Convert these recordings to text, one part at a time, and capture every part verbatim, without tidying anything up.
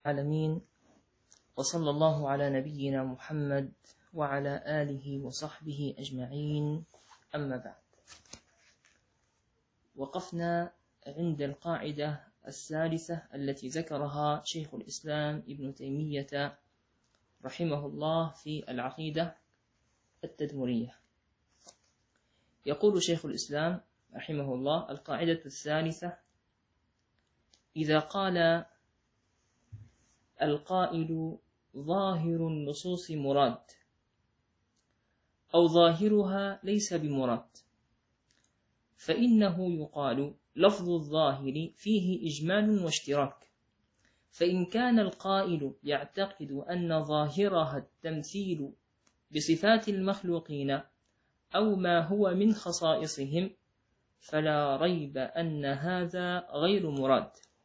العالمين، وصلى الله على نبينا محمد وعلى آله وصحبه أجمعين. أما بعد، وقفنا عند القاعدة الثالثة التي ذكرها شيخ الإسلام ابن تيمية رحمه الله في العقيدة التدمرية. يقول شيخ الإسلام رحمه الله: القاعدة الثالثة: إذا قال القائل ظاهر النصوص مراد أو ظاهرها ليس بمراد، فإنه يقال لفظ الظاهر فيه إجمال واشتراك. فإن كان القائل يعتقد أن ظاهرها التمثيل بصفات المخلوقين أو ما هو من خصائصهم، فلا ريب أن هذا غير مراد.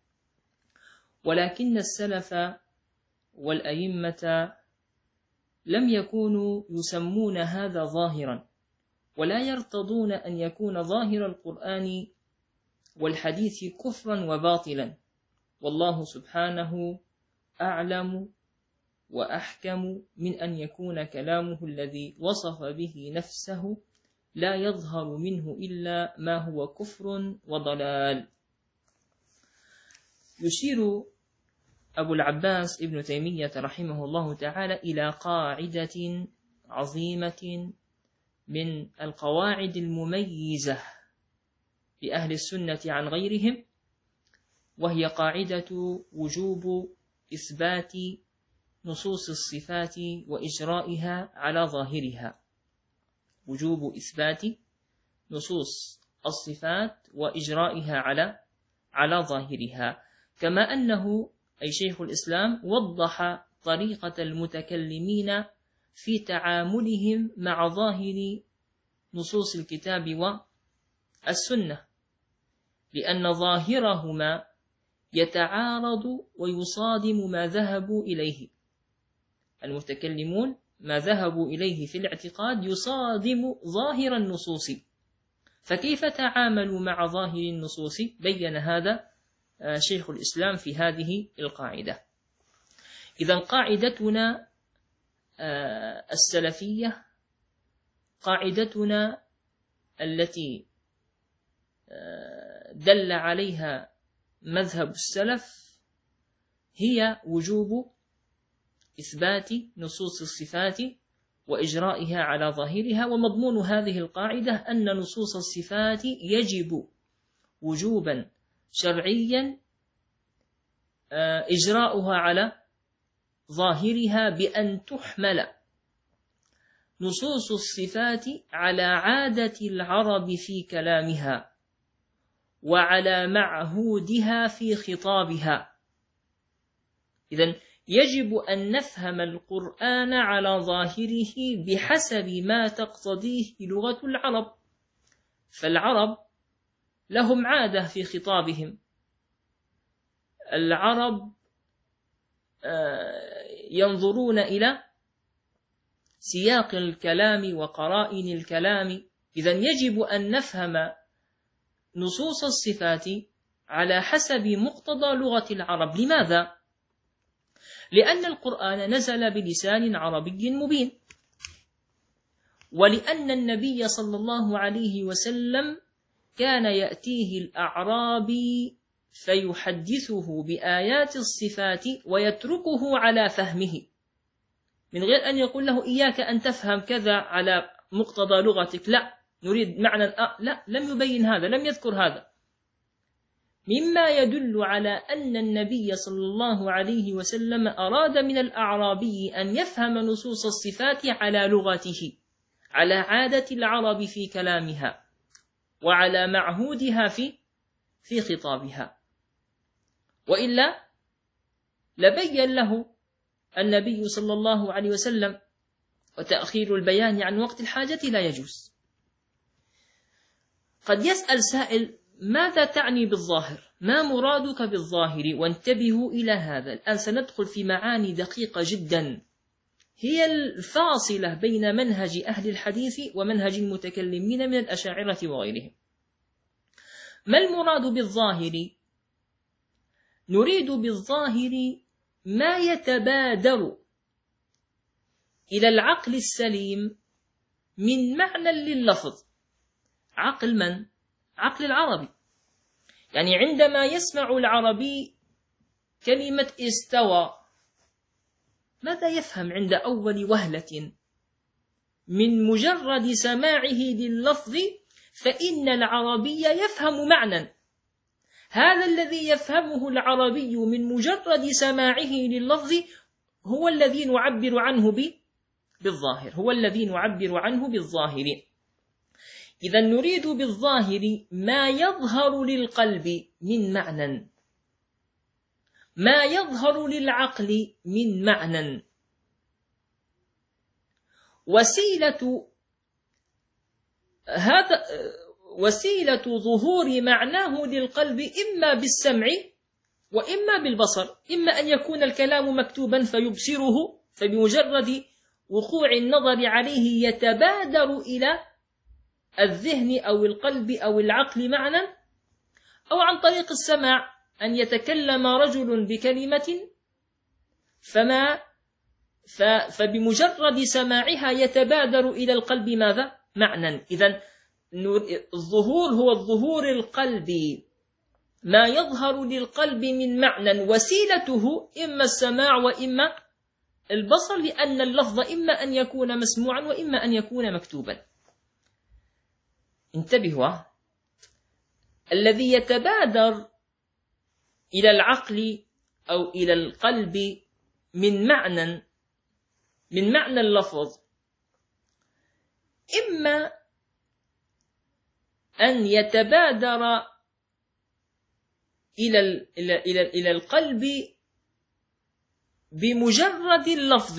ولكن السلف والأئمة لم يكونوا يسمون هذا ظاهرا، ولا يرتضون أن يكون ظاهر القرآن والحديث كفرا وباطلا، والله سبحانه أعلم وأحكم من أن يكون كلامه الذي وصف به نفسه لا يظهر منه إلا ما هو كفر وضلال. يشير أبو العباس ابن تيمية رحمه الله تعالى إلى قاعدة عظيمة من القواعد المميزة لأهل السنة عن غيرهم، وهي قاعدة وجوب إثبات نصوص الصفات وإجرائها على ظاهرها. وجوب إثبات نصوص الصفات وإجرائها على على ظاهرها، كما أنه أي شيخ الإسلام وضح طريقة المتكلمين في تعاملهم مع ظاهر نصوص الكتاب والسنة، لأن ظاهرهما يتعارض ويصادم ما ذهبوا إليه. المتكلمون ما ذهبوا إليه في الاعتقاد يصادم ظاهر النصوص، فكيف تعاملوا مع ظاهر النصوص؟ بين هذا شيخ الإسلام في هذه القاعدة. إذن قاعدتنا السلفية، قاعدتنا التي دل عليها مذهب السلف، هي وجوب إثبات نصوص الصفات وإجرائها على ظاهرها. ومضمون هذه القاعدة أن نصوص الصفات يجب وجوبا شرعيا إجراؤها على ظاهرها، بأن تحمل نصوص الصفات على عادة العرب في كلامها وعلى معهودها في خطابها. إذن يجب أن نفهم القرآن على ظاهره بحسب ما تقتضيه لغة العرب، فالعرب لهم عادة في خطابهم. العرب ينظرون إلى سياق الكلام وقرائن الكلام. إذن يجب أن نفهم نصوص الصفات على حسب مقتضى لغة العرب. لماذا؟ لأن القرآن نزل بلسان عربي مبين، ولأن النبي صلى الله عليه وسلم كان يأتيه الأعرابي فيحدثه بآيات الصفات ويتركه على فهمه، من غير أن يقول له إياك أن تفهم كذا على مقتضى لغتك، لا نريد معنى أ... لا لم يبين هذا، لم يذكر هذا، مما يدل على أن النبي صلى الله عليه وسلم أراد من الأعرابي أن يفهم نصوص الصفات على لغته، على عادة العرب في كلامها وعلى معهودها في في خطابها، وإلا لبين له النبي صلى الله عليه وسلم، وتأخير البيان عن وقت الحاجة لا يجوز. قد يسأل سائل: ماذا تعني بالظاهر؟ ما مرادك بالظاهر؟ وانتبهوا إلى هذا. الآن سندخل في معاني دقيقة جدا، هي الفاصلة بين منهج أهل الحديث ومنهج المتكلمين من الأشاعرة وغيرهم. ما المراد بالظاهر؟ نريد بالظاهر ما يتبادر إلى العقل السليم من معنى لللفظ. عقل من؟ عقل العربي. يعني عندما يسمع العربي كلمة استوى، ماذا يفهم عند أول وهلة من مجرد سماعه لللفظ؟ فإن العربي يفهم معنى، هذا الذي يفهمه العربي من مجرد سماعه لللفظ هو الذي نعبر عنه بالظاهر، هو الذي نعبر عنه بالظاهر. إذا نريد بالظاهر ما يظهر للقلب من معنى، ما يظهر للعقل من معنى. وسيلة هذا وسيلة ظهور معناه للقلب إما بالسمع وإما بالبصر، إما أن يكون الكلام مكتوبا فيبصره، فبمجرد وقوع النظر عليه يتبادر إلى الذهن أو القلب أو العقل معنى، أو عن طريق السماع، أن يتكلم رجل بكلمة فما فبمجرد سماعها يتبادر إلى القلب ماذا؟ معنى. إذن الظهور هو الظهور القلبي، ما يظهر للقلب من معنى، وسيلته إما السماع وإما البصر، لأن اللفظ إما أن يكون مسموعا وإما أن يكون مكتوبا. انتبهوا، الذي يتبادر إلى العقل أو إلى القلب من معنى من معنى اللفظ إما أن يتبادر إلى إلى إلى إلى القلب بمجرد اللفظ،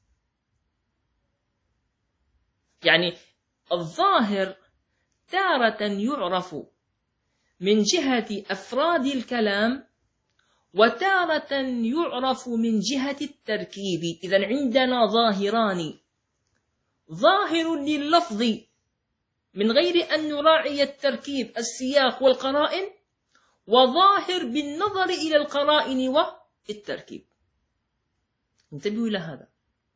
يعني الظاهر تارة يعرف من جهة أفراد الكلام وتارة يعرف من جهة التركيب. إذن عندنا ظاهران، ظاهر لللفظ من غير أن نراعي التركيب السياق والقرائن، وظاهر بالنظر إلى القرائن والتركيب. انتبهوا إلى هذا.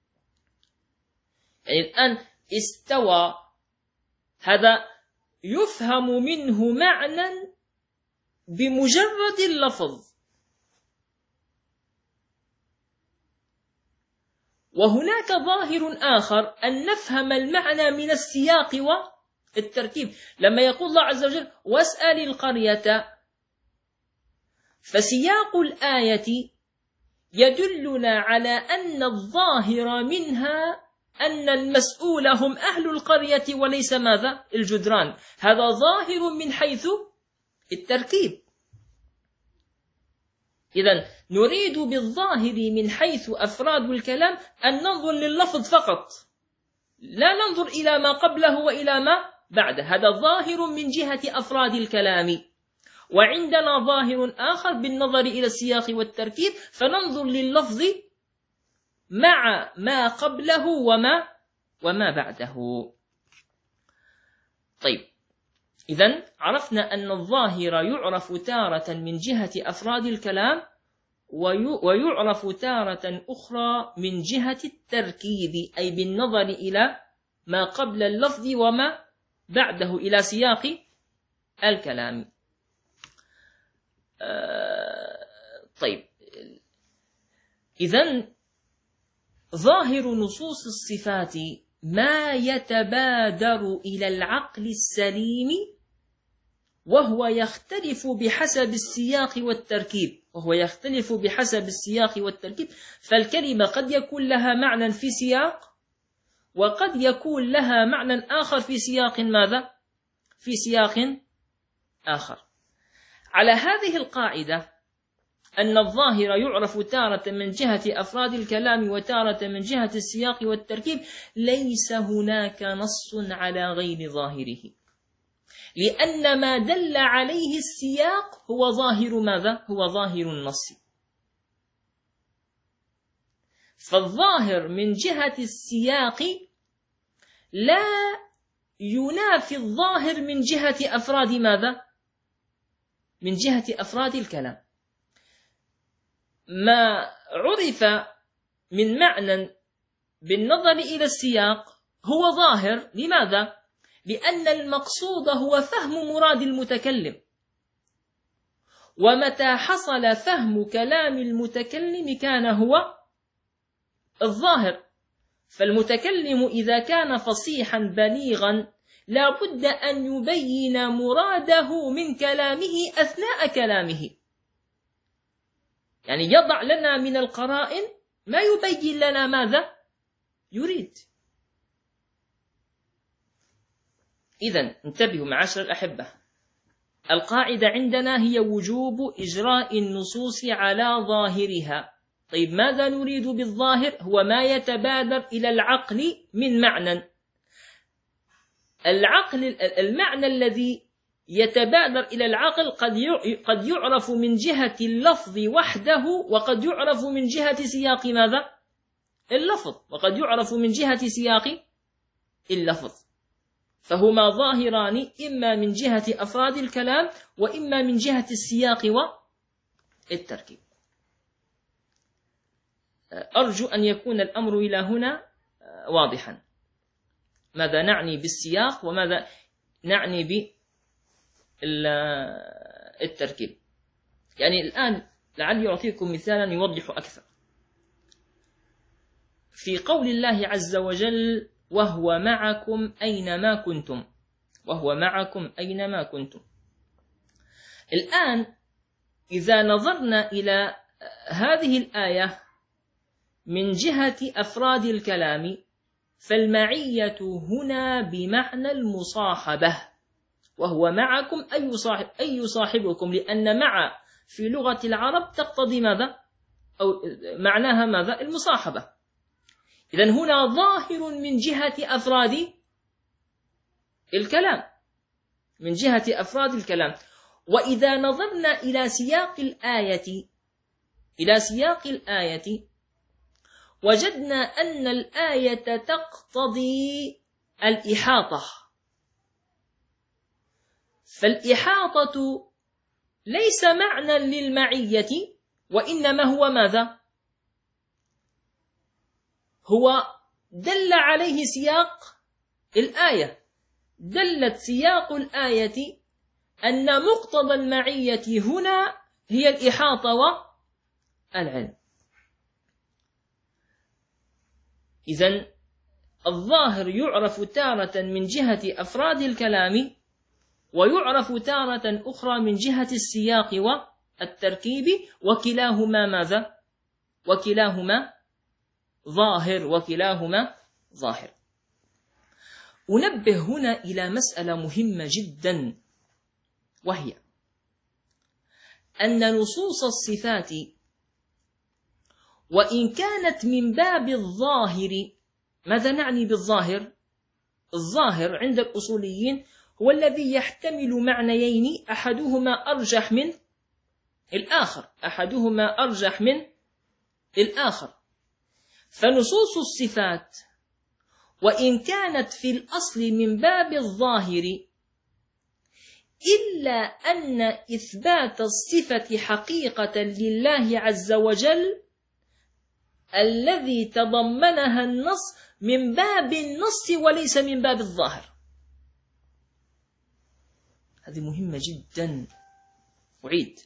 يعني الآن استوى، هذا يفهم منه معنى بمجرد اللفظ، وهناك ظاهر آخر أن نفهم المعنى من السياق والتركيب. لما يقول الله عز وجل واسأل القرية، فسياق الآية يدلنا على أن الظاهر منها أن المسؤول هم أهل القرية وليس ماذا؟ الجدران. هذا ظاهر من حيث التركيب. إذن نريد بالظاهر من حيث أفراد الكلام أن ننظر لللفظ فقط، لا ننظر إلى ما قبله وإلى ما بعده. هذا ظاهر من جهة أفراد الكلام. وعندنا ظاهر آخر بالنظر إلى السياق والتركيب، فننظر لللفظ مع ما قبله وما وما بعده. طيب، إذن عرفنا أن الظاهر يعرف تارة من جهة أفراد الكلام، ويعرف تارة أخرى من جهة التركيب، أي بالنظر إلى ما قبل اللفظ وما بعده إلى سياق الكلام. آه طيب، إذن ظاهر نصوص الصفات ما يتبادر إلى العقل السليم، وهو يختلف بحسب السياق والتركيب وهو يختلف بحسب السياق والتركيب فالكلمة قد يكون لها معنى في سياق، وقد يكون لها معنى آخر في سياق ماذا؟ في سياق آخر. على هذه القاعدة أن الظاهر يعرف تارة من جهة أفراد الكلام وتارة من جهة السياق والتركيب، ليس هناك نص على غير ظاهره، لأن ما دل عليه السياق هو ظاهر ماذا؟ هو ظاهر النص. فالظاهر من جهة السياق لا ينافي الظاهر من جهة أفراد ماذا؟ من جهة أفراد الكلام. ما عرف من معنى بالنظر إلى السياق هو ظاهر. لماذا؟ لأن المقصود هو فهم مراد المتكلم، ومتى حصل فهم كلام المتكلم كان هو الظاهر. فالمتكلم إذا كان فصيحا بليغا لا بد أن يبين مراده من كلامه أثناء كلامه، يعني يضع لنا من القرائن ما يبين لنا ماذا يريد. إذن انتبهوا معاشر الأحبة، القاعدة عندنا هي وجوب إجراء النصوص على ظاهرها. طيب ماذا نريد بالظاهر؟ هو ما يتبادر إلى العقل من معنى. العقل المعنى الذي يتبادر إلى العقل قد يعرف من جهة اللفظ وحده، وقد يعرف من جهة سياق ماذا؟ اللفظ، وقد يعرف من جهة سياق اللفظ. فهما ظاهران إما من جهة أفراد الكلام وإما من جهة السياق والتركيب. أرجو أن يكون الأمر إلى هنا واضحا، ماذا نعني بالسياق وماذا نعني بالتركيب. يعني الآن لعلي أعطيكم مثالا يوضح أكثر. في قول الله عز وجل وهو معكم أينما كنتم، وهو معكم أينما كنتم. الآن إذا نظرنا إلى هذه الآية من جهة أفراد الكلام فالمعية هنا بمعنى المصاحبة، وهو معكم أي صاحب أي صاحبكم، لأن مع في لغة العرب تقتضي ماذا؟ أو معناها ماذا؟ المصاحبة. إذن هنا ظاهر من جهة أفراد الكلام، من جهة أفراد الكلام. وإذا نظرنا إلى سياق الآية إلى سياق الآية وجدنا أن الآية تقتضي الإحاطة، فالإحاطة ليس معنى للمعية، وإنما هو ماذا؟ هو دل عليه سياق الآية. دلت سياق الآية أن مقتضى المعية هنا هي الإحاطة والعلم. إذن الظاهر يعرف تارة من جهة أفراد الكلام، ويعرف تارة أخرى من جهة السياق والتركيب، وكلاهما ماذا؟ وكلاهما ظاهر وكلاهما ظاهر. أنبه هنا إلى مسألة مهمة جدا، وهي أن نصوص الصفات وإن كانت من باب الظاهر، ماذا نعني بالظاهر؟ الظاهر عند الأصوليين هو الذي يحتمل معنيين أحدهما أرجح من الآخر أحدهما أرجح من الآخر. فنصوص الصفات وإن كانت في الأصل من باب الظاهر، إلا أن إثبات الصفة حقيقة لله عز وجل الذي تضمنها النص من باب النص وليس من باب الظاهر. هذه مهمة جدا. أعيد،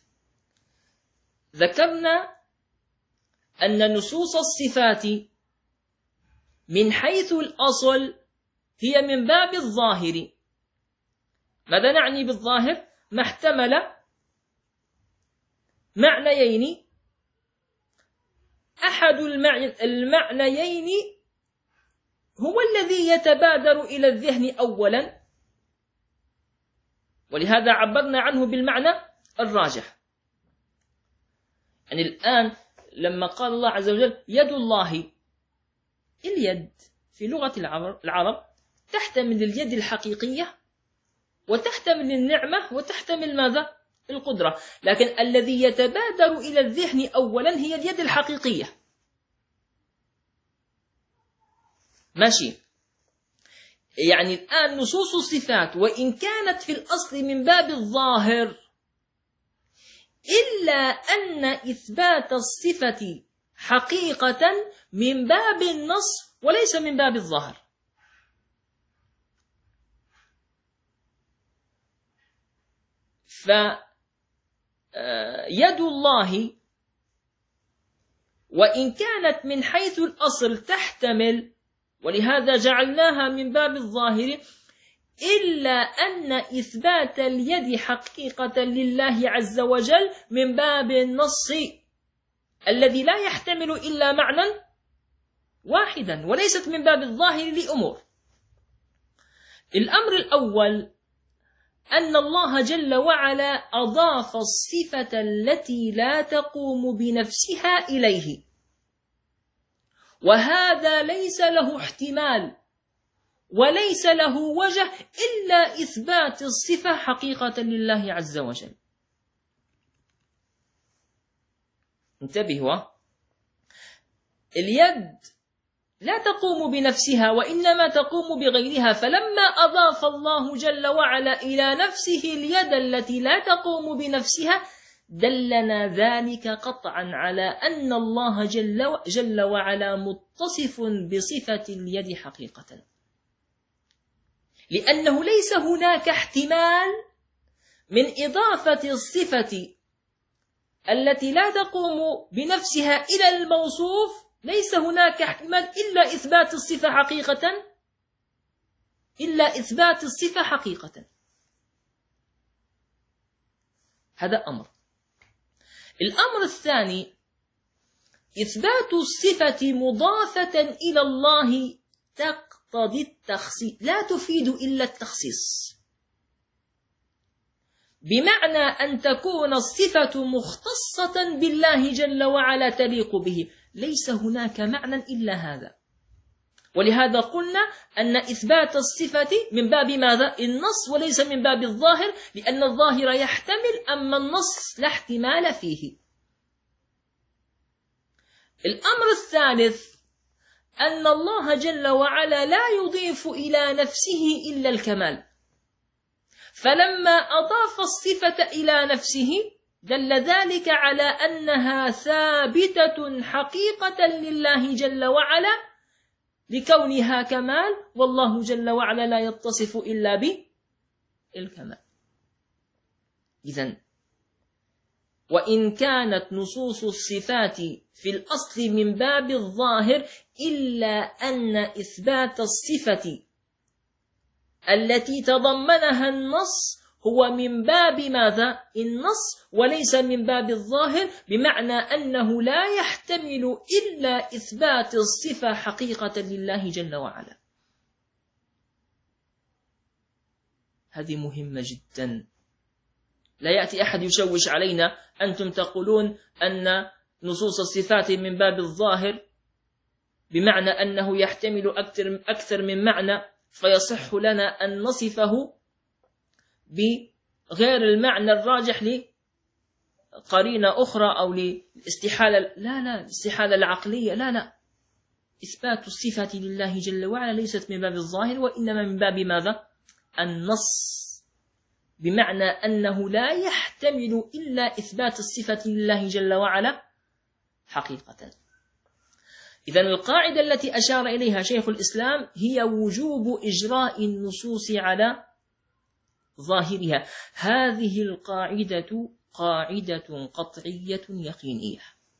ذكرنا أن نصوص الصفات من حيث الأصل هي من باب الظاهر. ماذا نعني بالظاهر؟ ما احتمل معنيين، أحد المعنيين هو الذي يتبادر إلى الذهن أولا، ولهذا عبرنا عنه بالمعنى الراجح. يعني الآن لما قال الله عز وجل يد الله، اليد في لغة العرب تحتمل اليد الحقيقية وتحتمل النعمة وتحتمل ماذا؟ القدرة. لكن الذي يتبادر إلى الذهن أولا هي اليد الحقيقية. ماشي. يعني الآن نصوص الصفات وإن كانت في الأصل من باب الظاهر، إلا أن إثبات الصفة حقيقة من باب النص وليس من باب الظاهر. فيد الله وإن كانت من حيث الأصل تحتمل، ولهذا جعلناها من باب الظاهر، إلا أن إثبات اليد حقيقة لله عز وجل من باب النص الذي لا يحتمل إلا معنى واحدا، وليست من باب الظاهر لأمور. الأمر الأول أن الله جل وعلا أضاف الصفة التي لا تقوم بنفسها إليه، وهذا ليس له احتمال وليس له وجه إلا إثبات الصفة حقيقة لله عز وجل. انتبهوا، اليد لا تقوم بنفسها وإنما تقوم بغيرها، فلما أضاف الله جل وعلا إلى نفسه اليد التي لا تقوم بنفسها دلنا ذلك قطعا على أن الله جل, جل وعلا متصف بصفة اليد حقيقة، لأنه ليس هناك احتمال من إضافة الصفة التي لا تقوم بنفسها إلى الموصوف، ليس هناك احتمال إلا إثبات الصفة حقيقة إلا إثبات الصفة حقيقة. هذا أمر. الأمر الثاني، إثبات الصفة مضافة إلى الله تقتضي التخصيص، لا تفيد إلا التخصيص، بمعنى أن تكون الصفة مختصة بالله جل وعلا تليق به، ليس هناك معنى إلا هذا. ولهذا قلنا أن إثبات الصفة من باب ماذا؟ النص، وليس من باب الظاهر، لأن الظاهر يحتمل أما النص لا احتمال فيه. الأمر الثالث أن الله جل وعلا لا يضيف إلى نفسه إلا الكمال، فلما أضاف الصفة إلى نفسه دل ذلك على أنها ثابتة حقيقة لله جل وعلا لكونها كمال، والله جل وعلا لا يتصف إلا بالكمال. إذن وإن كانت نصوص الصفات في الأصل من باب الظاهر، إلا أن إثبات الصفة التي تضمنها النص هو من باب ماذا؟ النص، وليس من باب الظاهر، بمعنى أنه لا يحتمل إلا إثبات الصفة حقيقة لله جل وعلا. هذه مهمة جدا، لا يأتي أحد يشوش علينا. أنتم تقولون أن نصوص الصفات من باب الظاهر بمعنى أنه يحتمل أكثر أكثر من معنى، فيصح لنا أن نصفه بغير المعنى الراجح لقرينة أخرى أو للاستحالة. لا لا الاستحالة العقلية لا لا إثبات الصفة لله جل وعلا ليست من باب الظاهر، وإنما من باب ماذا؟ النص، بمعنى أنه لا يحتمل إلا إثبات الصفة لله جل وعلا حقيقة. إذن القاعدة التي أشار إليها شيخ الإسلام هي وجوب إجراء النصوص على ظاهرها. هذه القاعدة قاعدة قطعية يقينية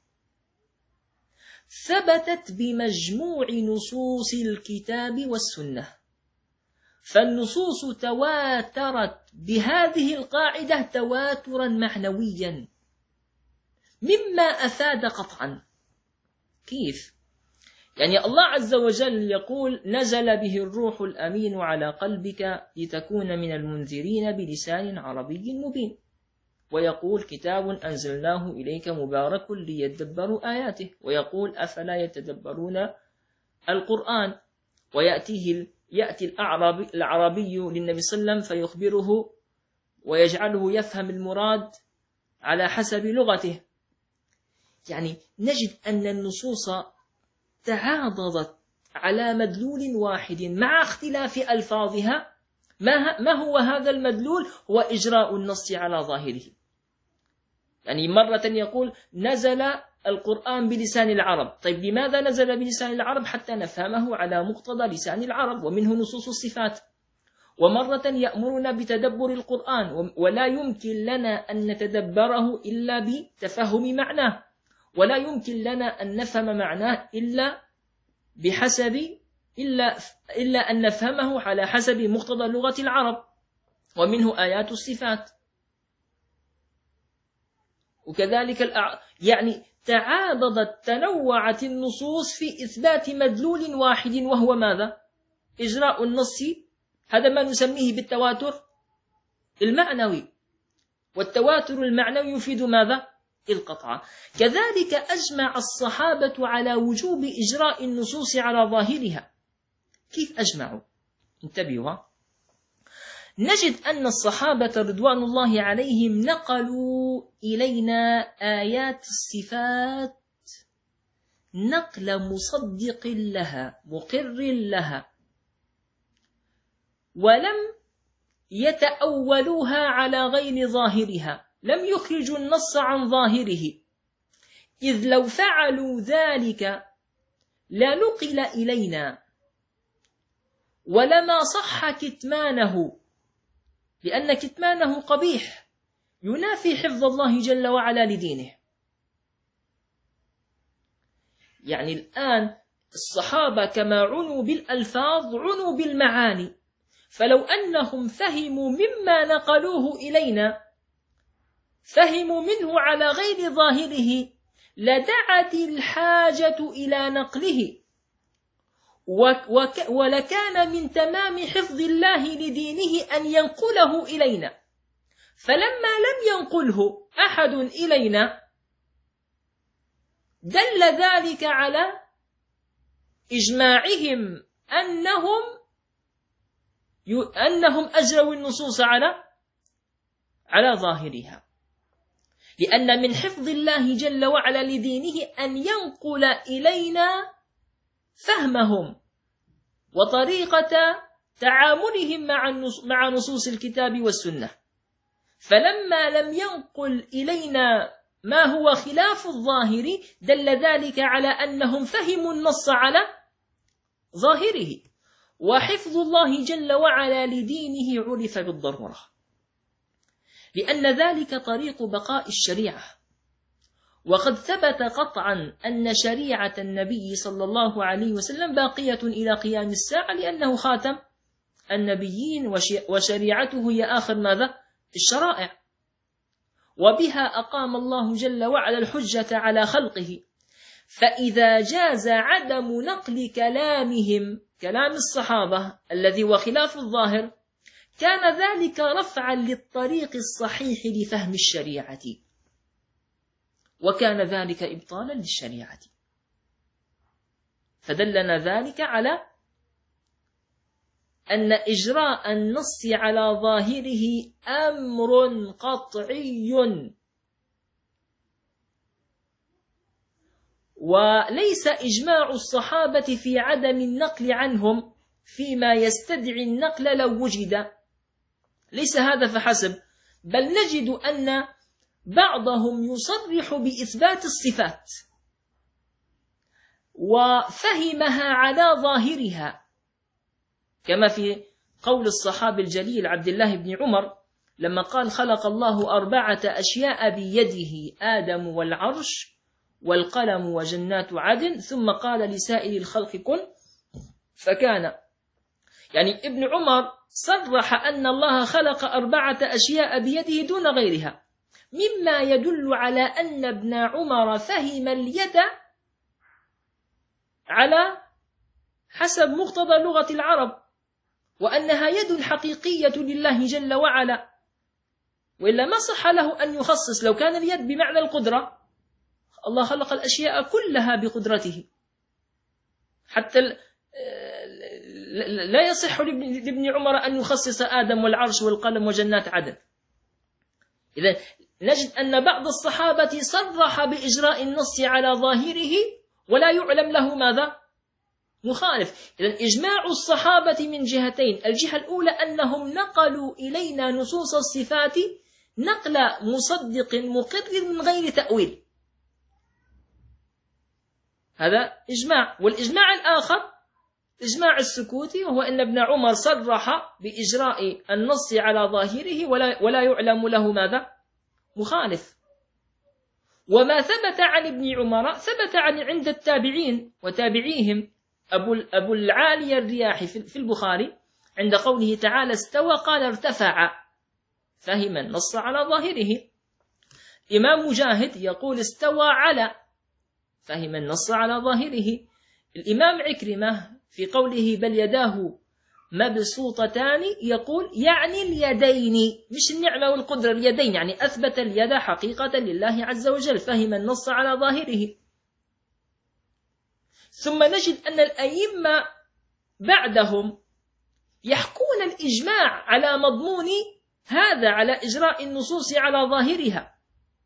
ثبتت بمجموع نصوص الكتاب والسنة، فالنصوص تواترت بهذه القاعدة تواترا معنويا مما أفاد قطعا. كيف؟ يعني الله عز وجل يقول نزل به الروح الأمين على قلبك لتكون من المنذرين بلسان عربي مبين، ويقول كتاب أنزلناه إليك مبارك ليدبروا آياته، ويقول أفلا يتدبرون القرآن، ويأتيه يأتي الأعرابي, العربي للنبي صلى الله عليه وسلم فيخبره ويجعله يفهم المراد على حسب لغته. يعني نجد أن النصوص تعاضدت على مدلول واحد مع اختلاف ألفاظها. ما هو هذا المدلول؟ هو إجراء النص على ظاهره. يعني مرة يقول نزل القرآن بلسان العرب. طيب لماذا نزل بلسان العرب؟ حتى نفهمه على مقتضى لسان العرب، ومنه نصوص الصفات. ومرة يأمرنا بتدبر القرآن، ولا يمكن لنا أن نتدبره إلا بتفهم معناه، ولا يمكن لنا أن نفهم معناه إلا بحسب إلا إلا أن نفهمه على حسب مقتضى لغة العرب، ومنه آيات الصفات. وكذلك الأع... يعني تعاضدت تنوعت النصوص في إثبات مدلول واحد، وهو ماذا؟ إجراء النص. هذا ما نسميه بالتواتر المعنوي، والتواتر المعنوي يفيد ماذا؟ القطع. كذلك أجمع الصحابة على وجوب إجراء النصوص على ظاهرها. كيف أجمعوا؟ انتبهوا. نجد أن الصحابة رضوان الله عليهم نقلوا إلينا آيات الصفات نقل مصدق لها مقر لها، ولم يتأولوها على غير ظاهرها، لم يخرجوا النص عن ظاهره، إذ لو فعلوا ذلك لنقل إلينا ولما صح كتمانه، لأن كتمانه قبيح ينافي حفظ الله جل وعلا لدينه. يعني الآن الصحابة كما عنوا بالألفاظ عنوا بالمعاني، فلو أنهم فهموا مما نقلوه إلينا فهموا منه على غير ظاهره لدعت الحاجة إلى نقله، ولكان من تمام حفظ الله لدينه أن ينقله إلينا. فلما لم ينقله أحد إلينا دل ذلك على إجماعهم أنهم أنهم أجروا النصوص على على ظاهرها، لأن من حفظ الله جل وعلا لدينه أن ينقل إلينا فهمهم وطريقة تعاملهم مع نصوص الكتاب والسنة. فلما لم ينقل إلينا ما هو خلاف الظاهر دل ذلك على أنهم فهموا النص على ظاهره. وحفظ الله جل وعلا لدينه عرف بالضرورة، لأن ذلك طريق بقاء الشريعة. وقد ثبت قطعا أن شريعة النبي صلى الله عليه وسلم باقية إلى قيام الساعة، لأنه خاتم النبيين وشريعته هي آخر ماذا؟ الشرائع، وبها أقام الله جل وعلا الحجة على خلقه. فإذا جاز عدم نقل كلامهم كلام الصحابة الذي هو خلاف الظاهر كان ذلك رفعا للطريق الصحيح لفهم الشريعة، وكان ذلك إبطالا للشريعة. فدلنا ذلك على أن إجراء النص على ظاهره أمر قطعي، وليس إجماع الصحابة في عدم النقل عنهم فيما يستدعي النقل لو وجد، ليس هذا فحسب، بل نجد أن بعضهم يصرح بإثبات الصفات وفهمها على ظاهرها، كما في قول الصحابي الجليل عبد الله بن عمر لما قال خلق الله أربعة أشياء بيده، آدم والعرش والقلم وجنات عدن، ثم قال لسائر الخلق كن فكان. يعني ابن عمر صرح أن الله خلق أربعة أشياء بيده دون غيرها، مما يدل على أن ابن عمر فهم اليد على حسب مقتضى لغة العرب، وأنها يد حقيقية لله جل وعلا، وإلا ما صح له أن يخصص. لو كان اليد بمعنى القدرة الله خلق الأشياء كلها بقدرته، حتى لا يصح لابن عمر أن يخصص آدم والعرش والقلم وجنات عدن. إذن نجد أن بعض الصحابة صرح بإجراء النص على ظاهره ولا يعلم له ماذا؟ مخالف. إذن إجماع الصحابة من جهتين: الجهة الأولى أنهم نقلوا إلينا نصوص الصفات نقل مصدق مقرر من غير تأويل. هذا إجماع. والإجماع الآخر إجماع السكوتي، وهو أن ابن عمر صرح بإجراء النص على ظاهره ولا, ولا يعلم له ماذا؟ مخالف. وما ثبت عن ابن عمر ثبت عن عند التابعين وتابعيهم. أبو, أبو العالي الرياحي في البخاري عند قوله تعالى استوى قال ارتفع، فهم النص على ظاهره. إمام مجاهد يقول استوى على، فهم النص على ظاهره. الإمام عكرمة في قوله بل يداه مبسوطتان يقول يعني اليدين، مش النعمة والقدرة، اليدين، يعني أثبت اليد حقيقة لله عز وجل، فهم النص على ظاهره. ثم نجد أن الأئمة بعدهم يحكون الإجماع على مضمون هذا، على إجراء النصوص على ظاهرها.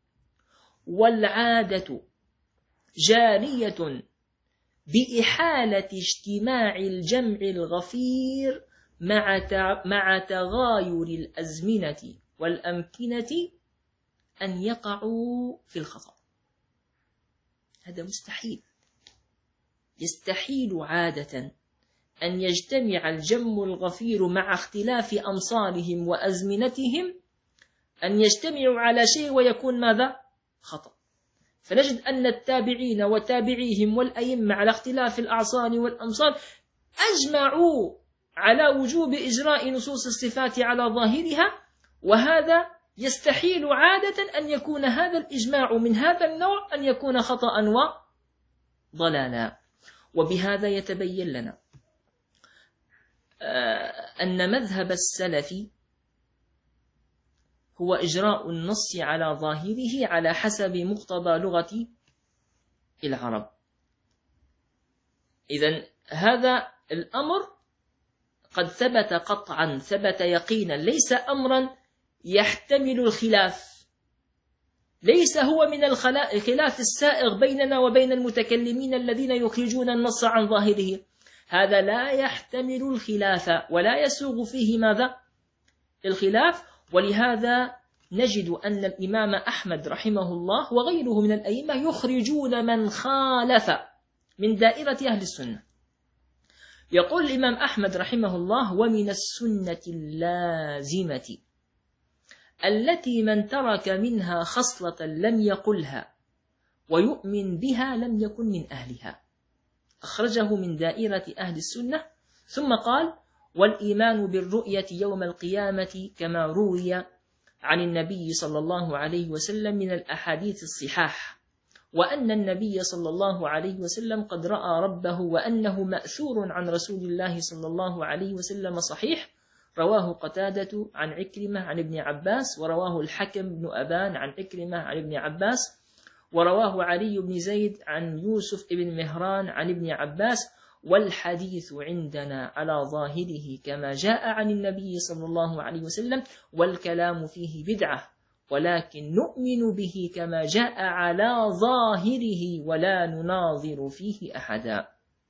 والعادة جارية بإحالة اجتماع الجمع الغفير مع تغاير الأزمنة والأمكنة أن يقعوا في الخطأ. هذا مستحيل. يستحيل عادة أن يجتمع الجمع الغفير مع اختلاف أمصارهم وأزمنتهم، أن يجتمعوا على شيء ويكون ماذا؟ خطأ. فنجد أن التابعين وتابعيهم والأئمة على اختلاف الأعصار والأمصار أجمعوا على وجوب إجراء نصوص الصفات على ظاهرها، وهذا يستحيل عادة أن يكون هذا الإجماع من هذا النوع أن يكون خطأ وضلالا. وبهذا يتبين لنا أن مذهب السلف هو إجراء النص على ظاهره على حسب مقتضى لغة العرب. إذن هذا الأمر قد ثبت قطعا، ثبت يقينا، ليس أمرا يحتمل الخلاف، ليس هو من الخلاف السائغ بيننا وبين المتكلمين الذين يخرجون النص عن ظاهره. هذا لا يحتمل الخلاف ولا يسوغ فيه ماذا؟ الخلاف. ولهذا نجد أن الإمام أحمد رحمه الله وغيره من الأئمة يخرجون من خالف من دائرة أهل السنة. يقول الإمام أحمد رحمه الله ومن السنة اللازمة التي من ترك منها خصلة لم يقلها ويؤمن بها لم يكن من أهلها. أخرجه من دائرة أهل السنة. ثم قال والإيمان بالرؤية يوم القيامة كما روي عن النبي صلى الله عليه وسلم من الأحاديث الصحاح، وأن النبي صلى الله عليه وسلم قد رأى ربه، وأنه مأثور عن رسول الله صلى الله عليه وسلم صحيح، رواه قتادة عن عكرمة عن ابن عباس، ورواه الحكم بن أبان عن عكرمة عن ابن عباس، ورواه علي بن زيد عن يوسف بن مهران عن ابن عباس. والحديث عندنا على ظاهره كما جاء عن النبي صلى الله عليه وسلم، والكلام فيه بدعة، ولكن نؤمن به كما جاء على ظاهره ولا نناظر فيه أحدا.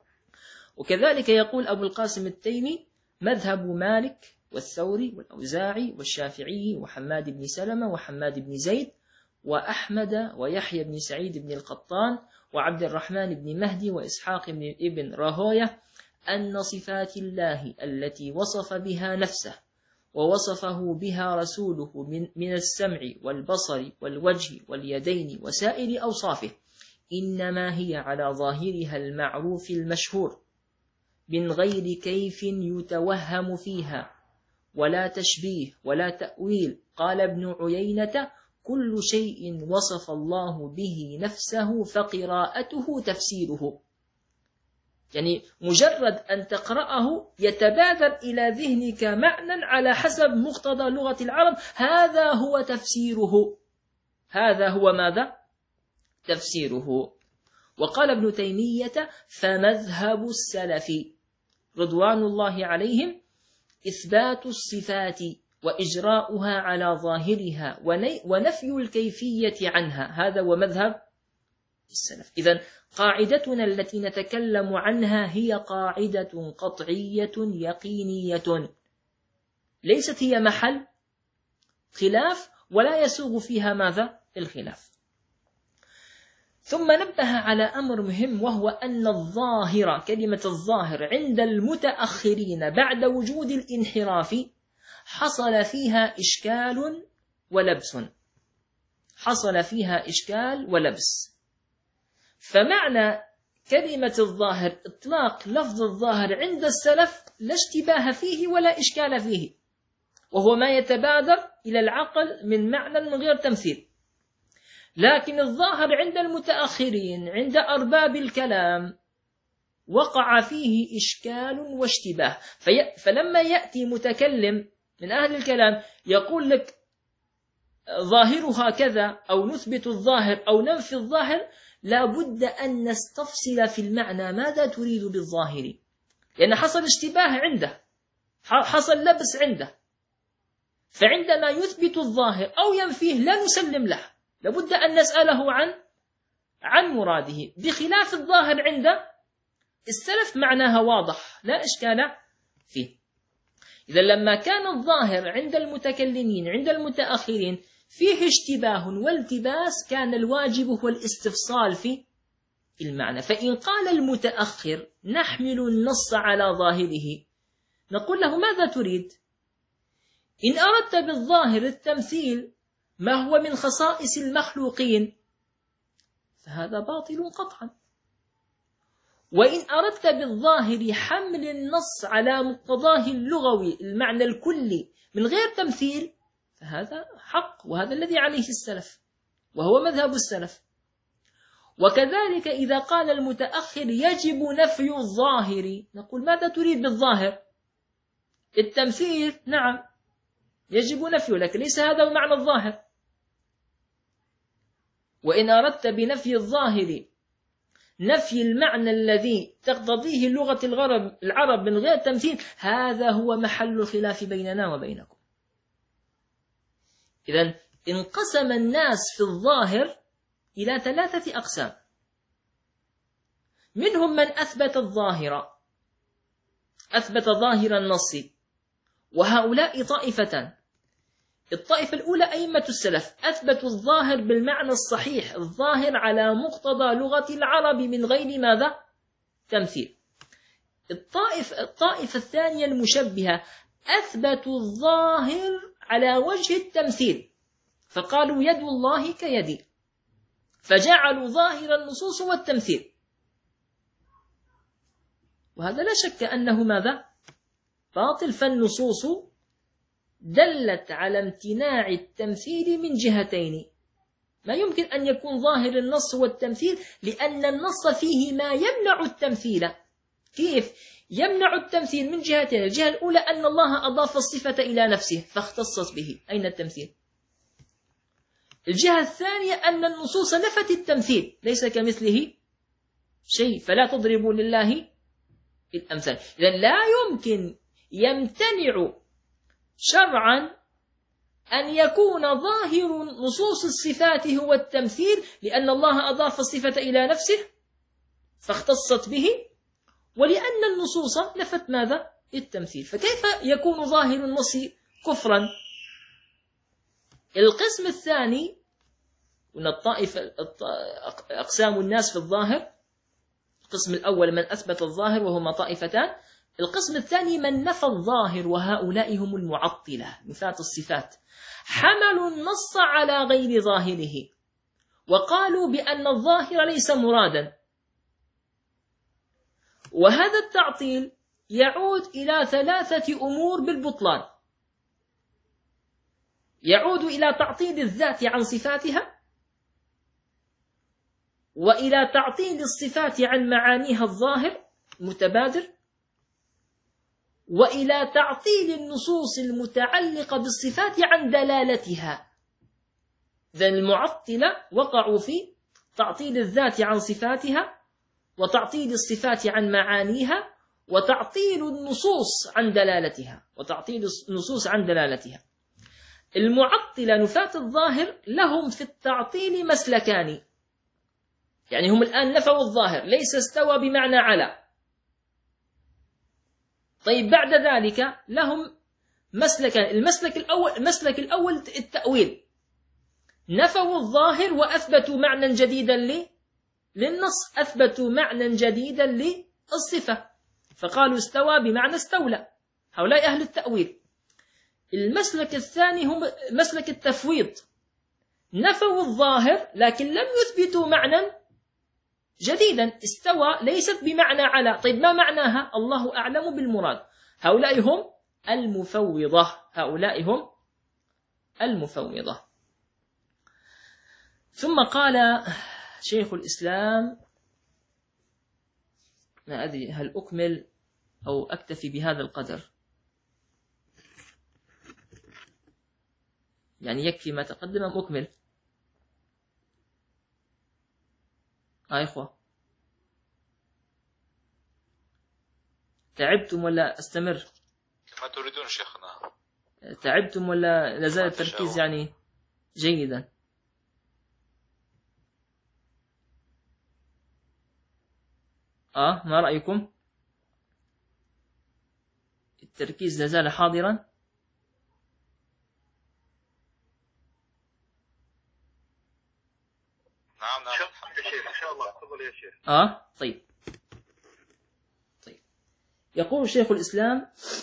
وكذلك يقول أبو القاسم التيمي مذهب مالك والثوري والأوزاعي والشافعي وحماد بن سلمة وحماد بن زيد وأحمد ويحيى بن سعيد بن القطان وعبد الرحمن بن مهدي وإسحاق بن ابن راهوية أن صفات الله التي وصف بها نفسه ووصفه بها رسوله من, من السمع والبصر والوجه واليدين وسائر أوصافه إنما هي على ظاهرها المعروف المشهور من غير كيف يتوهم فيها ولا تشبيه ولا تأويل. قال ابن عيينة كل شيء وصف الله به نفسه فقراءته تفسيره. يعني مجرد أن تقرأه يتبادر إلى ذهنك معنى على حسب مقتضى لغة العرب، هذا هو تفسيره، هذا هو ماذا؟ تفسيره. وقال ابن تيمية فمذهب السلف رضوان الله عليهم إثبات الصفات وإجراؤها على ظاهرها ونفي الكيفية عنها، هذا هو مذهب السلف. إذن قاعدتنا التي نتكلم عنها هي قاعدة قطعية يقينية، ليست هي محل خلاف ولا يسوغ فيها ماذا؟ الخلاف. ثم نبه على أمر مهم، وهو أن الظاهر، كلمة الظاهر عند المتأخرين بعد وجود الانحراف حصل فيها إشكال ولبس، حصل فيها إشكال ولبس. فمعنى كلمة الظاهر إطلاق لفظ الظاهر عند السلف لا اشتباه فيه ولا إشكال فيه، وهو ما يتبادر إلى العقل من معنى من غير تمثيل. لكن الظاهر عند المتأخرين عند أرباب الكلام وقع فيه إشكال واشتباه، في فلما يأتي متكلم من أهل الكلام يقول لك ظاهرها كذا أو نثبت الظاهر أو ننفي الظاهر، لا بد أن نستفصل في المعنى ماذا تريد بالظاهر، لأن حصل اشتباه عنده، حصل لبس عنده. فعندما يثبت الظاهر أو ينفيه لا نسلم له، لابد أن نسأله عن عن مراده، بخلاف الظاهر عند السلف معناها واضح لا إشكال فيه. إذا لما كان الظاهر عند المتكلمين عند المتأخرين فيه اشتباه والتباس، كان الواجب هو الاستفصال في المعنى. فإن قال المتأخر نحمل النص على ظاهره، نقول له ماذا تريد؟ إن أردت بالظاهر التمثيل ما هو من خصائص المخلوقين فهذا باطل قطعا، وإن أردت بالظاهر حمل النص على مقتضاه اللغوي المعنى الكلي من غير تمثيل فهذا حق، وهذا الذي عليه السلف وهو مذهب السلف. وكذلك إذا قال المتأخر يجب نفي الظاهر، نقول ماذا تريد بالظاهر؟ التمثيل نعم يجب نفيه، لكن ليس هذا معنى الظاهر. وإن أردت بنفي الظاهر نفي المعنى الذي تقتضيه لغة الغرب العرب من غير تمثيل، هذا هو محل الخلاف بيننا وبينكم. إذن انقسم الناس في الظاهر إلى ثلاثة أقسام، منهم من أثبت الظاهر، أثبت ظاهر النص، وهؤلاء طائفتان. الطائفة الأولى أئمة السلف أثبتوا الظاهر بالمعنى الصحيح، الظاهر على مقتضى لغة العرب من غير ماذا؟ تمثيل. الطائفة, الطائفة الثانية المشبهة أثبتوا الظاهر على وجه التمثيل، فقالوا يد الله كيدي، فجعلوا ظاهر النصوص والتمثيل، وهذا لا شك أنه ماذا؟ باطل. فالنصوص دلت على امتناع التمثيل من جهتين، ما يمكن أن يكون ظاهر النص والتمثيل لأن النص فيه ما يمنع التمثيل. كيف يمنع التمثيل؟ من جهتين، الجهة الأولى أن الله أضاف الصفة إلى نفسه فاختصت به، أين التمثيل؟ الجهة الثانية أن النصوص نفت التمثيل، ليس كمثله شيء، فلا تضربوا لله الأمثال. إذن لا يمكن يمتنع شرعا أن يكون ظاهر نصوص الصفات هو التمثيل، لأن الله أضاف الصفة إلى نفسه فاختصت به، ولأن النصوص نفت ماذا؟ التمثيل. فكيف يكون ظاهر النص كفرا؟ القسم الثاني من الطائفة أقسام الناس في الظاهر، القسم الأول من أثبت الظاهر وهما طائفتان، القسم الثاني من نفى الظاهر وهؤلاء هم المعطلة نفاة الصفات، حملوا النص على غير ظاهره وقالوا بأن الظاهر ليس مرادا. وهذا التعطيل يعود إلى ثلاثة أمور بالبطلان، يعود إلى تعطيل الذات عن صفاتها، وإلى تعطيل الصفات عن معانيها الظاهر المتبادر، وإلى تعطيل النصوص المتعلقة بالصفات عن دلالتها. ذن المعطلة وقعوا في تعطيل الذات عن صفاتها، وتعطيل الصفات عن معانيها، وتعطيل النصوص عن دلالتها وتعطيل النصوص عن دلالتها. المعطلة نفاة الظاهر لهم في التعطيل مسلكان، يعني هم الآن نفوا الظاهر، ليس استوى بمعنى على. طيب بعد ذلك لهم مسلكان، المسلك الأول المسلك الأول التأويل، نفوا الظاهر وأثبتوا معنى جديدا للنص، أثبتوا معنى جديدا للصفة، فقالوا استوى بمعنى استولى. هؤلاء أهل التأويل. المسلك الثاني هم مسلك التفويض، نفوا الظاهر لكن لم يثبتوا معنى جديدا. استوى ليست بمعنى على، طيب ما معناها؟ الله أعلم بالمراد. هؤلاء هم المفوضة، هؤلاء هم المفوضة. ثم قال شيخ الإسلام، ما أدري هل أكمل أو أكتفي بهذا القدر، يعني يكفي ما تقدم أم أكمل؟ آه إخوة، تعبتم ولا أستمر؟ ما تريدون شيخنا؟ تعبتم ولا لازال التركيز يعني جيدا؟ آه ما رأيكم؟ التركيز لازال حاضرا؟ نعم نعم الحمد لله. إن شاء الله. تفضل يا شيخ. آه طيب. طيب يقول شيخ الإسلام: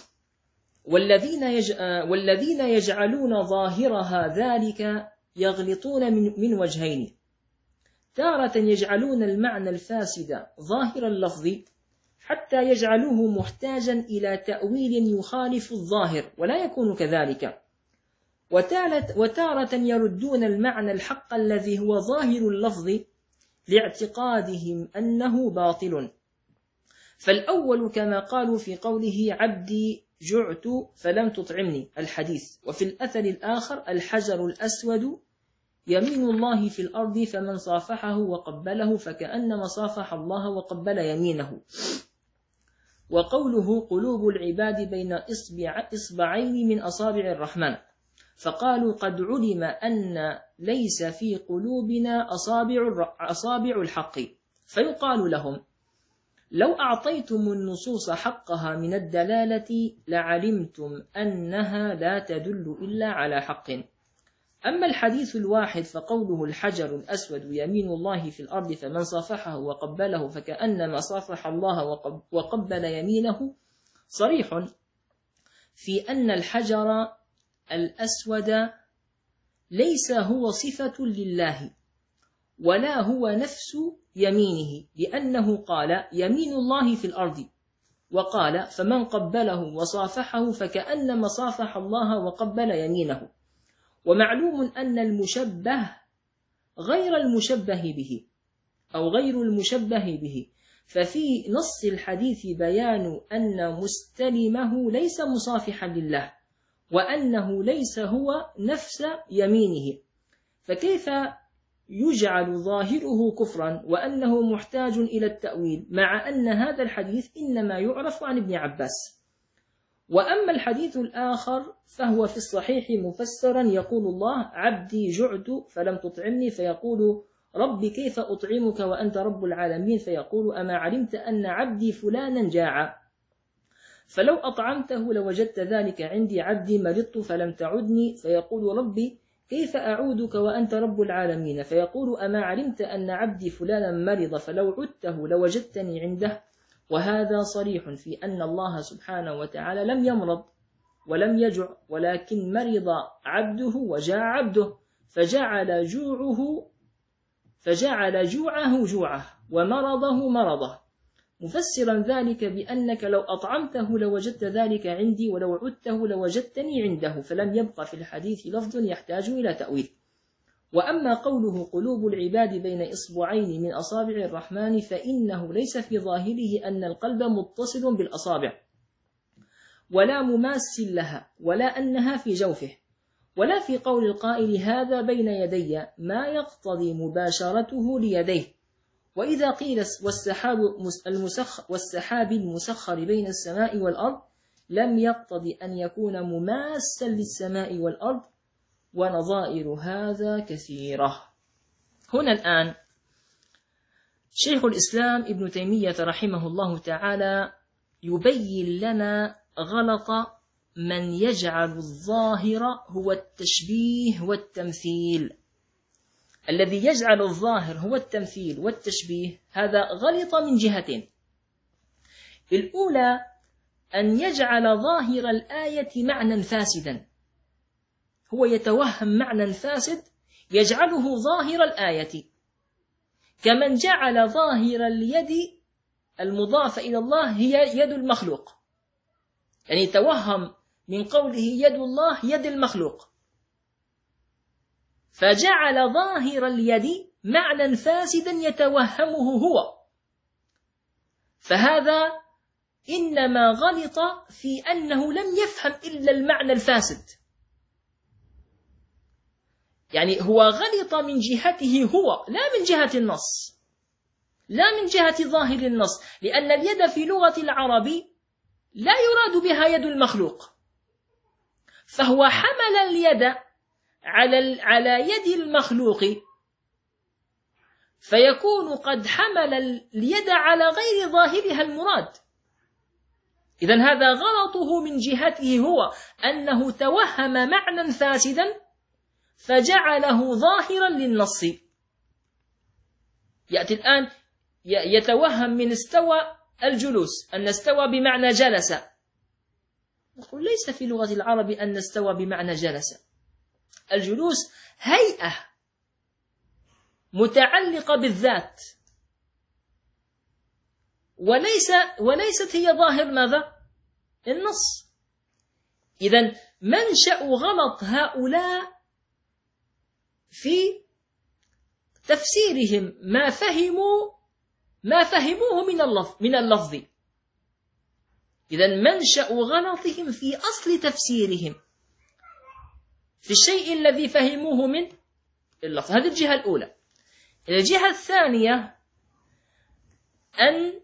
والذين يج... والذين يجعلون ظاهرها ذلك يغلطون من, من وجهين: تارة يجعلون المعنى الفاسد ظاهر اللفظ حتى يجعلوه محتاجا إلى تأويل يخالف الظاهر ولا يكون كذلك، وتارة يردون المعنى الحق الذي هو ظاهر اللفظ لاعتقادهم أنه باطل. فالأول كما قالوا في قوله: عبدي جعت فلم تطعمني، الحديث. وفي الأثر الآخر: الحجر الأسود يمين الله في الأرض فمن صافحه وقبله فكأنما صافح الله وقبل يمينه. وقوله: قلوب العباد بين إصبع إصبعين من أصابع الرحمن، فقالوا: قد علم أن ليس في قلوبنا أصابع أصابع الحق، فيقال لهم: لو أعطيتم النصوص حقها من الدلالة لعلمتم أنها لا تدل إلا على حق. أما الحديث الواحد فقوله: الحجر الأسود يمين الله في الأرض فمن صافحه وقبله فكأنما صافح الله وقبل يمينه، صريح في أن الحجر الأسود ليس هو صفة لله ولا هو نفس يمينه، لأنه قال: يمين الله في الأرض، وقال: فمن قبله وصافحه فكأنما صافح الله وقبل يمينه. ومعلوم أن المشبه غير المشبه به أو غير المشبه به، ففي نص الحديث بيان أن مستلمه ليس مصافحا لله وأنه ليس هو نفس يمينه، فكيف يجعل ظاهره كفرا وأنه محتاج إلى التأويل، مع أن هذا الحديث إنما يعرف عن ابن عباس. وأما الحديث الآخر فهو في الصحيح مفسرا، يقول الله: عبدي جعت فلم تطعمني، فيقول: ربي كيف أطعمك وأنت رب العالمين، فيقول: أما علمت أن عبدي فلانا جاع، فلو أطعمته لوجدت ذلك عندي، عبدي مرضت فلم تعدني، فيقول: ربي كيف أعودك وأنت رب العالمين، فيقول: أما علمت أن عبدي فلانا مرض فلو عدته لوجدتني عنده. وهذا صريح في أن الله سبحانه وتعالى لم يمرض ولم يجع، ولكن مرض عبده وجاع عبده، فجعل جوعه فجعل جوعه جوعه ومرضه مرضه، مفسرا ذلك بأنك لو أطعمته لوجدت ذلك عندي ولو عدته لوجدتني عنده، فلم يبقى في الحديث لفظ يحتاج إلى تأويل. وأما قوله: قلوب العباد بين إصبعين من أصابع الرحمن، فإنه ليس في ظاهره أن القلب متصل بالأصابع ولا مماس لها، ولا أنها في جوفه، ولا في قول القائل: هذا بين يدي، ما يقتضي مباشرته ليديه. وإذا قيل: والسحاب المسخر, والسحاب المسخر بين السماء والأرض، لم يقتضي أن يكون مماسا للسماء والأرض، ونظائر هذا كثيرة. هنا الآن شيخ الإسلام ابن تيمية رحمه الله تعالى يبين لنا غلط من يجعل الظاهر هو التشبيه والتمثيل. الذي يجعل الظاهر هو التمثيل والتشبيه هذا غلط من جهتين. الأولى أن يجعل ظاهر الآية معنى فاسدا، هو يتوهم معنى فاسد يجعله ظاهر الآية، كمن جعل ظاهر اليد المضافة إلى الله هي يد المخلوق، يعني توهم من قوله يد الله يد المخلوق، فجعل ظاهر اليد معنى فاسدا يتوهمه هو، فهذا إنما غلط في أنه لم يفهم إلا المعنى الفاسد، يعني هو غلط من جهته هو لا من جهة النص، لا من جهة ظاهر النص، لأن اليد في لغة العرب لا يراد بها يد المخلوق، فهو حمل اليد على على يد المخلوق، فيكون قد حمل اليد على غير ظاهرها المراد. إذن هذا غلطه من جهته هو، أنه توهم معنى فاسدا فجعله ظاهرا للنص. يأتي الآن يتوهم من استوى الجلوس أن استوى بمعنى جلس، نقول ليس في لغة العرب أن استوى بمعنى جلس، الجلوس هيئة متعلقة بالذات، وليس وليست هي ظاهر ماذا؟ النص. إذن منشأ غلط هؤلاء في تفسيرهم ما فهموا ما فهموه من اللفظ من اللفظ. إذن منشأ غلطهم في أصل تفسيرهم في الشيء الذي فهموه من اللفظ. هذه الجهة الأولى. الجهة الثانية أن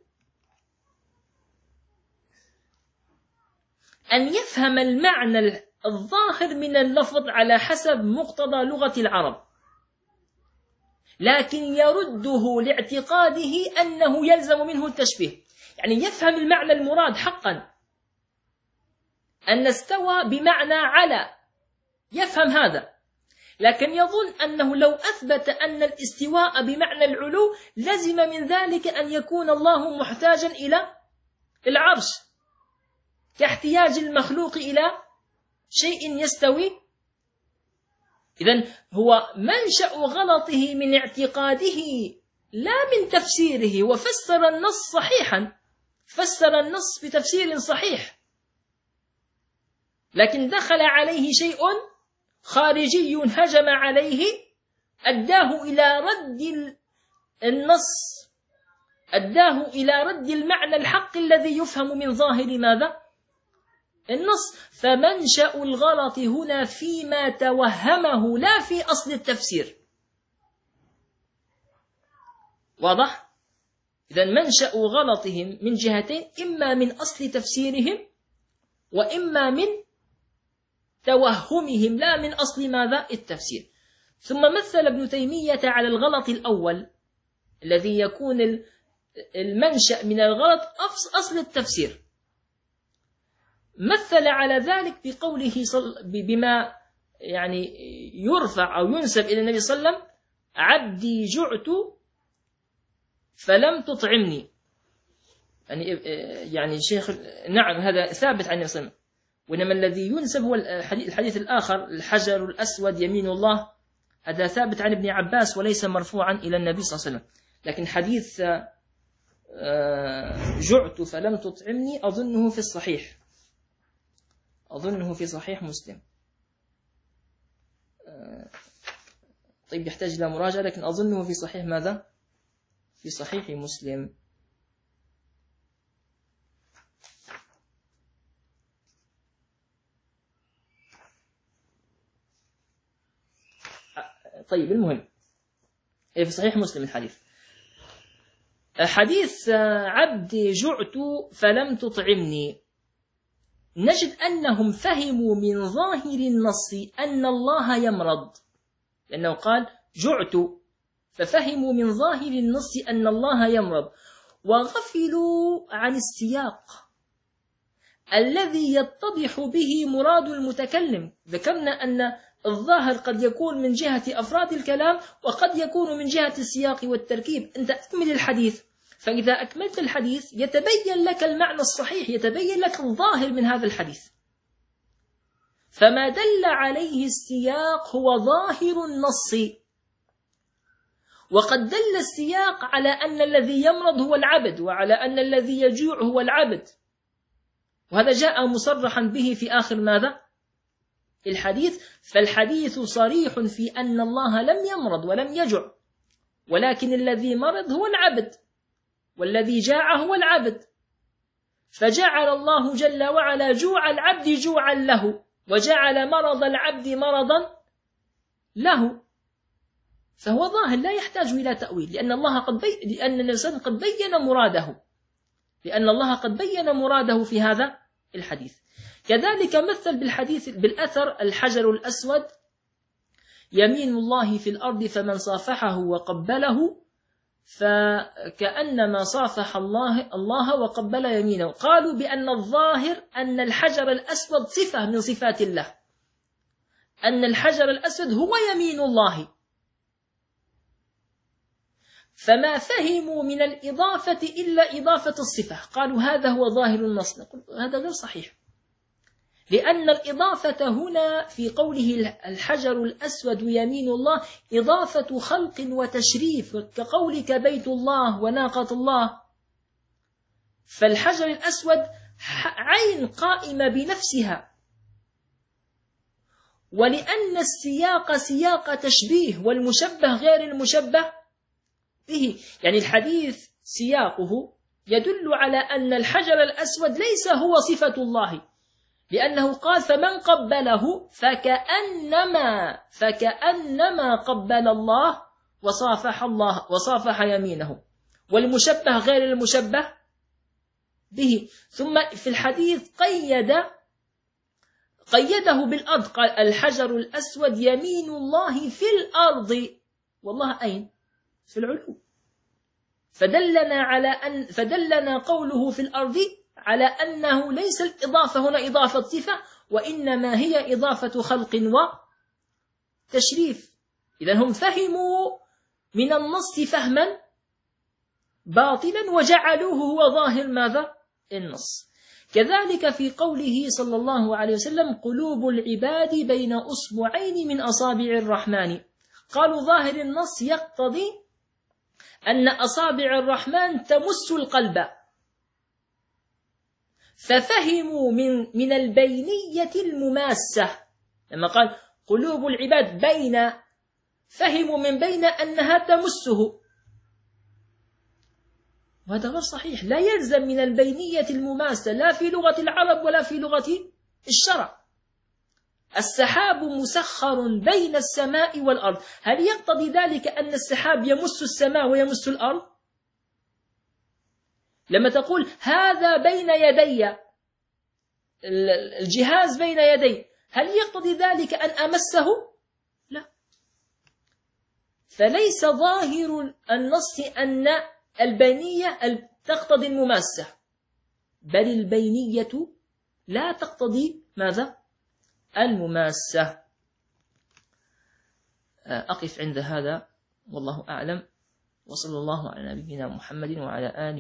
أن يفهم المعنى الظاهر من اللفظ على حسب مقتضى لغة العرب، لكن يرده لاعتقاده أنه يلزم منه التشبيه، يعني يفهم المعنى المراد حقا أن استوى بمعنى على، يفهم هذا، لكن يظن أنه لو أثبت أن الاستواء بمعنى العلو لزم من ذلك أن يكون الله محتاجا إلى العرش كاحتياج المخلوق إلى شيء يستوي. إذن هو منشأ غلطه من اعتقاده لا من تفسيره، وفسر النص صحيحا، فسر النص بتفسير صحيح، لكن دخل عليه شيء خارجي هجم عليه أداه إلى رد النص، أداه إلى رد المعنى الحق الذي يفهم من ظاهر ماذا؟ النص. فمنشأ الغلط هنا فيما توهمه لا في أصل التفسير. واضح؟ إذن منشأ غلطهم من جهتين، إما من أصل تفسيرهم وإما من توهمهم لا من أصل ماذا؟ التفسير. ثم مثل ابن تيمية على الغلط الأول الذي يكون المنشأ من الغلط أصل التفسير، مثل على ذلك بقوله بما يعني يرفع أو ينسب إلى النبي صلى الله عليه وسلم: عبدي جعت فلم تطعمني. يعني يعني شيخ نعم هذا ثابت عن النبي صلى الله عليه وسلم، وإنما الذي ينسب هو الحديث الآخر: الحجر الأسود يمين الله، هذا ثابت عن ابن عباس وليس مرفوعا إلى النبي صلى الله عليه وسلم. لكن حديث جعت فلم تطعمني أظنه في الصحيح، أظنه في صحيح مسلم. طيب يحتاج إلى مراجعة، لكن أظنه في صحيح ماذا؟ في صحيح مسلم. طيب المهم في صحيح مسلم الحديث. حديث عبدي جعت فلم تطعمني، نجد أنهم فهموا من ظاهر النص أن الله يمرض، لأنه قال جعت، ففهموا من ظاهر النص أن الله يمرض، وغفلوا عن السياق الذي يتضح به مراد المتكلم. ذكرنا أن الظاهر قد يكون من جهة أفراد الكلام وقد يكون من جهة السياق والتركيب. أنت أكمل الحديث، فإذا أكملت الحديث يتبين لك المعنى الصحيح، يتبين لك الظاهر من هذا الحديث. فما دل عليه السياق هو ظاهر النص، وقد دل السياق على أن الذي يمرض هو العبد، وعلى أن الذي يجوع هو العبد، وهذا جاء مصرحا به في آخر ماذا؟ الحديث. فالحديث صريح في أن الله لم يمرض ولم يجع، ولكن الذي مرض هو العبد، والذي جاع هو العبد، فجعل الله جل وعلا جوع العبد جوعا له، وجعل مرض العبد مرضا له، فهو ظاهر لا يحتاج إلى تأويل، لأن الله قد بي... لأن الإنسان قد بين مراده، لأن الله قد بين مراده في هذا الحديث. كذلك مثل بالحديث بالأثر الحجر الأسود يمين الله في الأرض فمن صافحه وقبله فكأنما صافح الله الله وقبل يمينه. قالوا بأن الظاهر أن الحجر الأسود صفة من صفات الله، أن الحجر الأسود هو يمين الله، فما فهموا من الإضافة إلا إضافة الصفة، قالوا هذا هو ظاهر النص. نقول هذا غير صحيح، لأن الإضافة هنا في قوله الحجر الأسود يمين الله إضافة خلق وتشريف، كقولك بيت الله وناقة الله، فالحجر الأسود عين قائمة بنفسها، ولأن السياق سياق تشبيه والمشبه غير المشبه به، يعني الحديث سياقه يدل على أن الحجر الأسود ليس هو صفة الله، لأنه قال فمن قبله فكأنما فكأنما قبل الله وصافح الله وصافح يمينه، والمشبه غير المشبه به. ثم في الحديث قيد قيده بالأرض، قال الحجر الأسود يمين الله في الأرض، والله أين؟ في العلو. فدلنا على أن فدلنا قوله في الأرض على أنه ليس الإضافة هنا إضافة صفة، وإنما هي إضافة خلق وتشريف. إذن هم فهموا من النص فهما باطلا وجعلوه هو ظاهر ماذا؟ النص. كذلك في قوله صلى الله عليه وسلم قلوب العباد بين أصبعين من أصابع الرحمن، قالوا ظاهر النص يقتضي أن أصابع الرحمن تمس القلب، ففهموا من من البينية المماسة، لما قال قلوب العباد بين، فهموا من بين أنها تمسه، وهذا غير صحيح، لا يلزم من البينية المماسة لا في لغة العرب ولا في لغة الشرع. السحاب مسخر بين السماء والأرض، هل يقتضي ذلك أن السحاب يمس السماء ويمس الأرض؟ لما تقول هذا بين يدي، الجهاز بين يدي، هل يقتضي ذلك أن أمسه؟ لا. فليس ظاهر النص أن البينية تقتضي المماسة، بل البينية لا تقتضي ماذا؟ المماسة. أقف عند هذا والله أعلم، وصلى الله على نبينا محمد وعلى آله